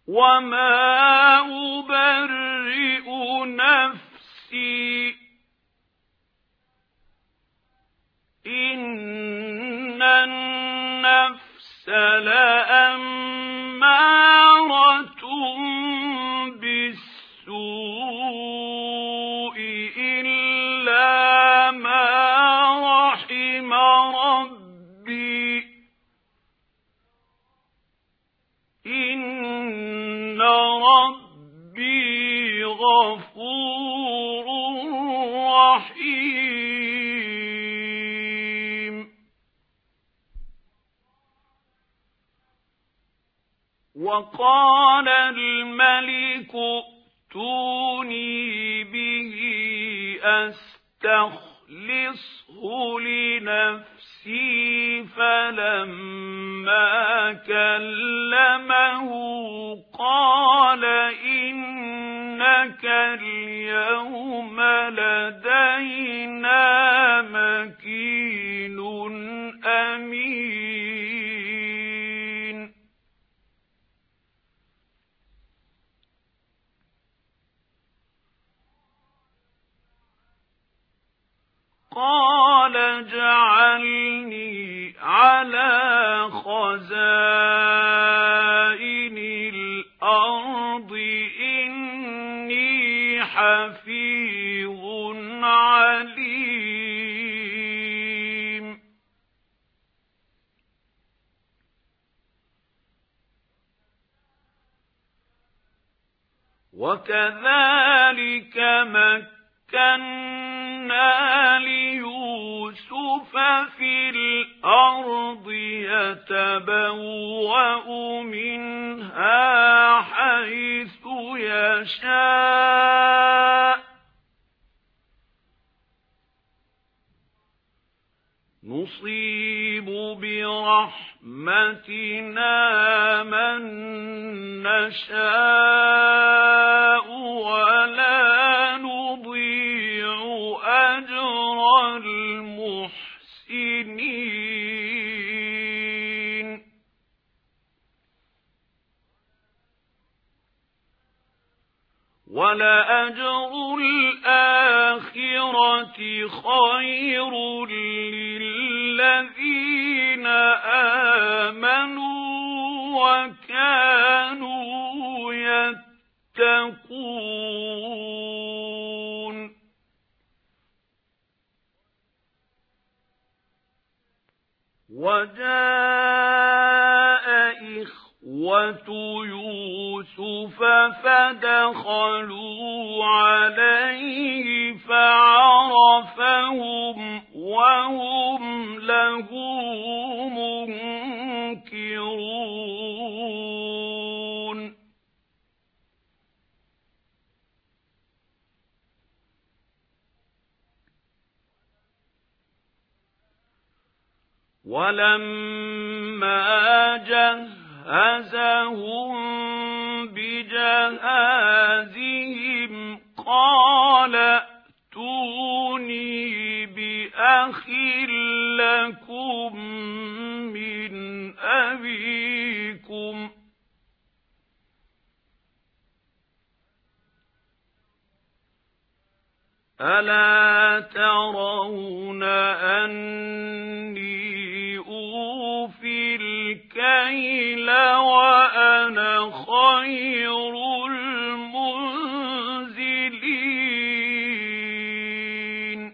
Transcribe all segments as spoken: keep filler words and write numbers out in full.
وما أبرئ نفسي إن النفس لأمارة بالسوء إلا ما رحم ربي إن ربي غفور رحيم. وقال الملك ائتوني به أستخلصه لنفسي فلما كلمه قال إنك اليوم لدينا مكين أمين. قال اجعلني على خزائن الأرض إني حفيظ عليم. وكذلك مكنا ليوسف في الأرض يتبوأ منها حيث يشاء نصيب برحمتنا من نشاء ولا نضيع أجر المحسنين. ولأجر الآخرة خير للذين آمنوا وكانوا يتقون. وجاء إخوة يوسف فدخلوا عليه فعرفهم وهم له منكرون. ولما جهزهم بجهازهم قال ائتوني بأخ لكم من أبيكم ألا ترون أني أوفي الكيل وأنا خير المنزلين.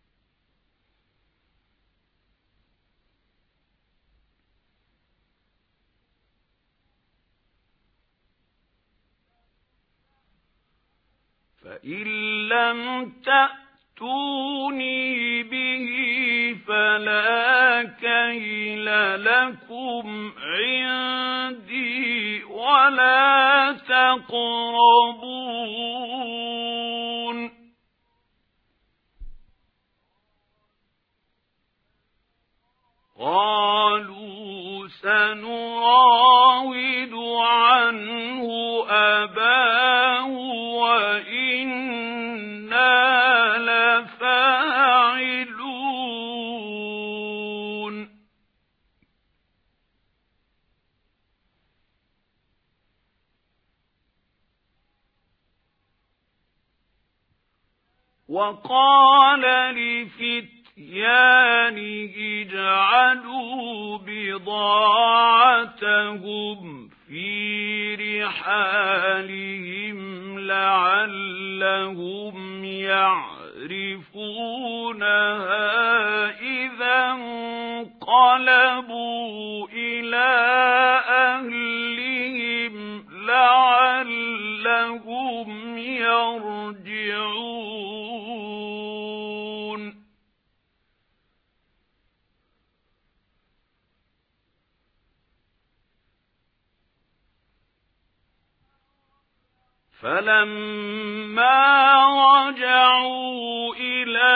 فإن لم تأتوني به فلا كيل لكم عندي ولا تقربون. قالوا سنراود عنه أباه وإنا لفاعلون. وقال لفتيانه اجعلوا بضاعتهم في رحالهم لعلهم يعرفونها إذا انقلبوا إلى أهلهم لعلهم يرجعون. فلما رجعوا إلى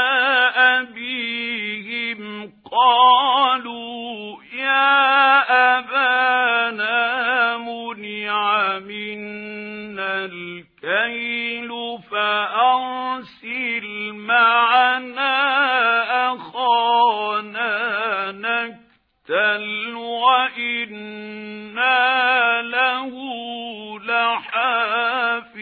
أبيهم قالوا يا أبانا منع منا الكيل فأرسل معنا أخانا نكتل وإنا له لحافظون.